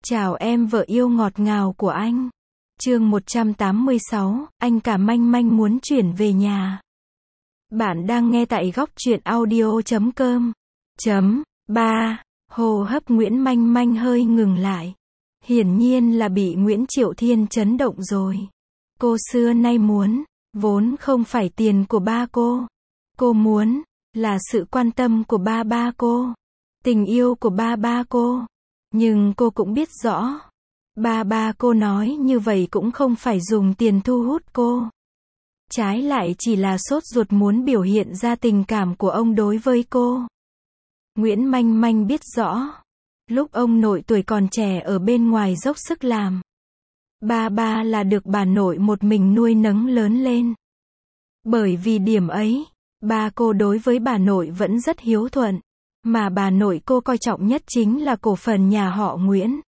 Chào em vợ yêu ngọt ngào của anh. Chương 186, anh cả Manh Manh muốn chuyển về nhà. Bạn đang nghe tại góc truyện audio.com. 3. Hô hấp Nguyễn Manh Manh hơi ngừng lại. Hiển nhiên là bị Nguyễn Triệu Thiên chấn động rồi. Cô xưa nay muốn, vốn không phải tiền của ba cô. Cô muốn, là sự quan tâm của ba cô. Tình yêu của ba cô. Nhưng cô cũng biết rõ, ba cô nói như vậy cũng không phải dùng tiền thu hút cô. Trái lại chỉ là sốt ruột muốn biểu hiện ra tình cảm của ông đối với cô. Nguyễn Manh Manh biết rõ, lúc ông nội tuổi còn trẻ ở bên ngoài dốc sức làm, ba là được bà nội một mình nuôi nấng lớn lên. Bởi vì điểm ấy, ba cô đối với bà nội vẫn rất hiếu thuận. Mà bà nội cô coi trọng nhất chính là cổ phần nhà họ Nguyễn.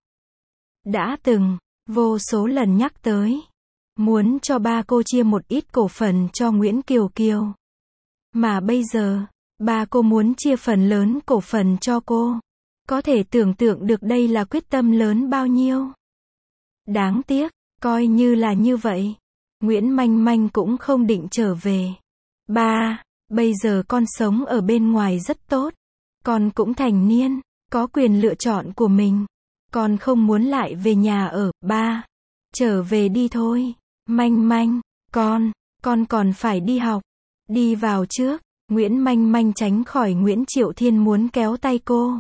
Đã từng, vô số lần nhắc tới, muốn cho ba cô chia một ít cổ phần cho Nguyễn Kiều Kiều. Mà bây giờ, ba cô muốn chia phần lớn cổ phần cho cô. Có thể tưởng tượng được đây là quyết tâm lớn bao nhiêu. Đáng tiếc, coi như là như vậy, Nguyễn Manh Manh cũng không định trở về. Ba, bây giờ con sống ở bên ngoài rất tốt. Con cũng thành niên, có quyền lựa chọn của mình. Con không muốn lại về nhà ở, ba. Trở về đi thôi. Manh Manh, con còn phải đi học. Đi vào trước. Nguyễn Manh Manh tránh khỏi Nguyễn Triệu Thiên muốn kéo tay cô.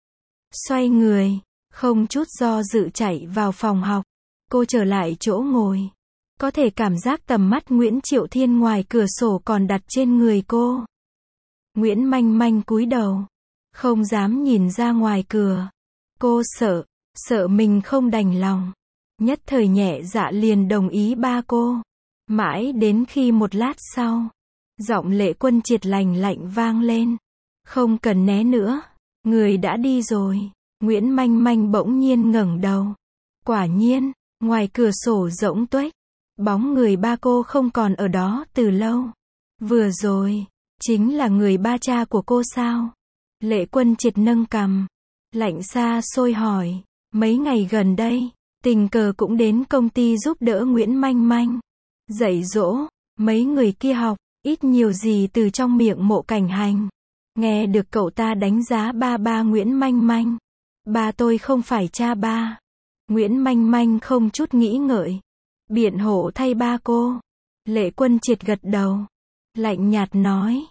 Xoay người, không chút do dự chạy vào phòng học. Cô trở lại chỗ ngồi. Có thể cảm giác tầm mắt Nguyễn Triệu Thiên ngoài cửa sổ còn đặt trên người cô. Nguyễn Manh Manh cúi đầu. Không dám nhìn ra ngoài cửa. Cô sợ mình không đành lòng. Nhất thời nhẹ dạ liền đồng ý ba cô. Mãi đến khi một lát sau, giọng Lệ Quân Triệt lành lạnh vang lên. Không cần né nữa, người đã đi rồi. Nguyễn Manh Manh bỗng nhiên ngẩng đầu. Quả nhiên, ngoài cửa sổ rỗng tuếch, bóng người ba cô không còn ở đó từ lâu. Vừa rồi, chính là người ba cha của cô sao? Lệ Quân Triệt nâng cằm, lạnh xa xôi hỏi, mấy ngày gần đây, tình cờ cũng đến công ty giúp đỡ Nguyễn Manh Manh, dạy dỗ, mấy người kia học, ít nhiều gì từ trong miệng Mộ Cảnh Hành. Nghe được cậu ta đánh giá ba Nguyễn Manh Manh. Ba tôi không phải cha ba. Nguyễn Manh Manh không chút nghĩ ngợi, biện hộ thay ba cô. Lệ Quân Triệt gật đầu, lạnh nhạt nói,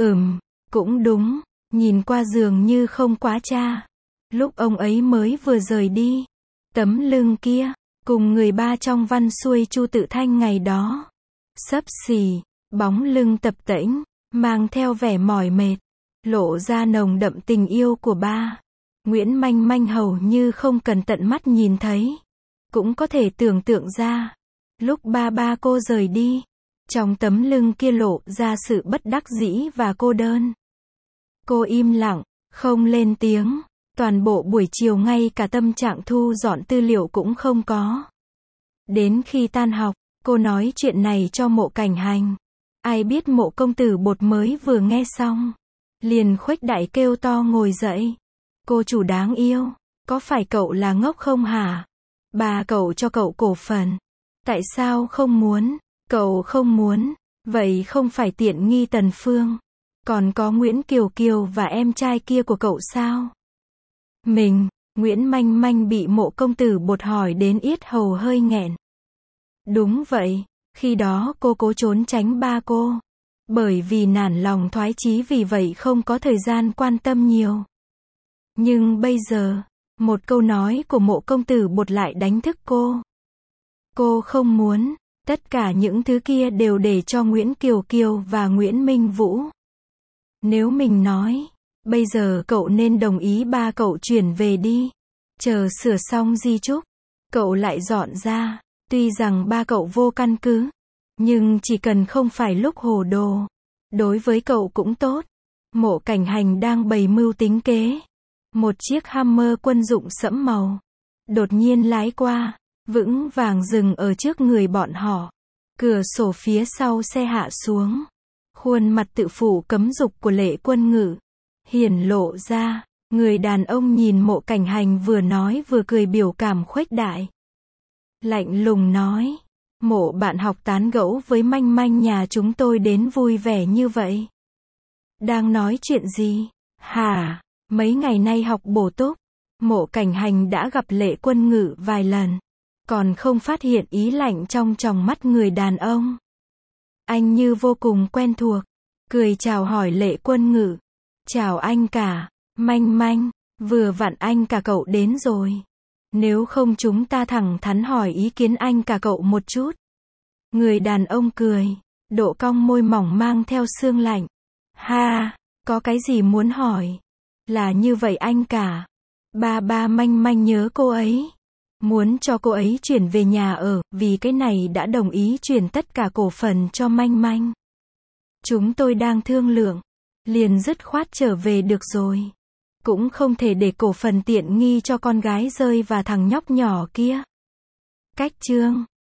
cũng đúng. Nhìn qua dường như không quá cha. Lúc ông ấy mới vừa rời đi, tấm lưng kia, cùng người ba trong văn xuôi Chu Tự Thanh ngày đó. Xấp xì, bóng lưng tập tễnh, mang theo vẻ mỏi mệt, lộ ra nồng đậm tình yêu của ba. Nguyễn Manh Manh hầu như không cần tận mắt nhìn thấy, cũng có thể tưởng tượng ra. Lúc ba cô rời đi, trong tấm lưng kia lộ ra sự bất đắc dĩ và cô đơn. Cô im lặng, không lên tiếng, toàn bộ buổi chiều ngay cả tâm trạng thu dọn tư liệu cũng không có. Đến khi tan học, cô nói chuyện này cho Mộ Cảnh Hành. Ai biết Mộ công tử Bột mới vừa nghe xong, liền khuếch đại kêu to ngồi dậy. Cô chủ đáng yêu, có phải cậu là ngốc không hả? Bà cậu cho cậu cổ phần. Tại sao không muốn? Cậu không muốn, vậy không phải tiện nghi Tần Phương. Còn có Nguyễn Kiều Kiều và em trai kia của cậu sao? Nguyễn Manh Manh bị Mộ công tử Bột hỏi đến yết hầu hơi nghẹn. Đúng vậy, khi đó cô cố trốn tránh ba cô. Bởi vì nản lòng thoái chí vì vậy không có thời gian quan tâm nhiều. Nhưng bây giờ, một câu nói của Mộ công tử Bột lại đánh thức cô. Cô không muốn, tất cả những thứ kia đều để cho Nguyễn Kiều Kiều và Nguyễn Minh Vũ. Nếu mình nói, bây giờ cậu nên đồng ý ba cậu chuyển về đi. Chờ sửa xong di chúc, cậu lại dọn ra. Tuy rằng ba cậu vô căn cứ, nhưng chỉ cần không phải lúc hồ đồ, đối với cậu cũng tốt. Mộ Cảnh Hành đang bày mưu tính kế. Một chiếc Hammer quân dụng sẫm màu đột nhiên lái qua, vững vàng dừng ở trước người bọn họ. Cửa sổ phía sau xe hạ xuống. Khuôn mặt tự phụ cấm dục của Lệ Quân Ngự hiển lộ ra. Người đàn ông nhìn Mộ Cảnh Hành vừa nói vừa cười biểu cảm khuếch đại. Lạnh lùng nói, Mộ bạn học tán gẫu với Manh Manh nhà chúng tôi đến vui vẻ như vậy. Đang nói chuyện gì? Hả? Mấy ngày nay học bổ túc, Mộ Cảnh Hành đã gặp Lệ Quân Ngự vài lần, còn không phát hiện ý lạnh trong tròng mắt người đàn ông. Anh như vô cùng quen thuộc, cười chào hỏi Lệ Quân Ngự. Chào anh cả, Manh Manh, vừa vặn anh cả cậu đến rồi. Nếu không chúng ta thẳng thắn hỏi ý kiến anh cả cậu một chút. Người đàn ông cười, độ cong môi mỏng mang theo sương lạnh. Ha, có cái gì muốn hỏi? Là như vậy anh cả. Ba Manh Manh nhớ cô ấy. Muốn cho cô ấy chuyển về nhà ở, vì cái này đã đồng ý chuyển tất cả cổ phần cho Manh Manh. Chúng tôi đang thương lượng, liền dứt khoát trở về được rồi. Cũng không thể để cổ phần tiện nghi cho con gái rơi và thằng nhóc nhỏ kia. Cách chương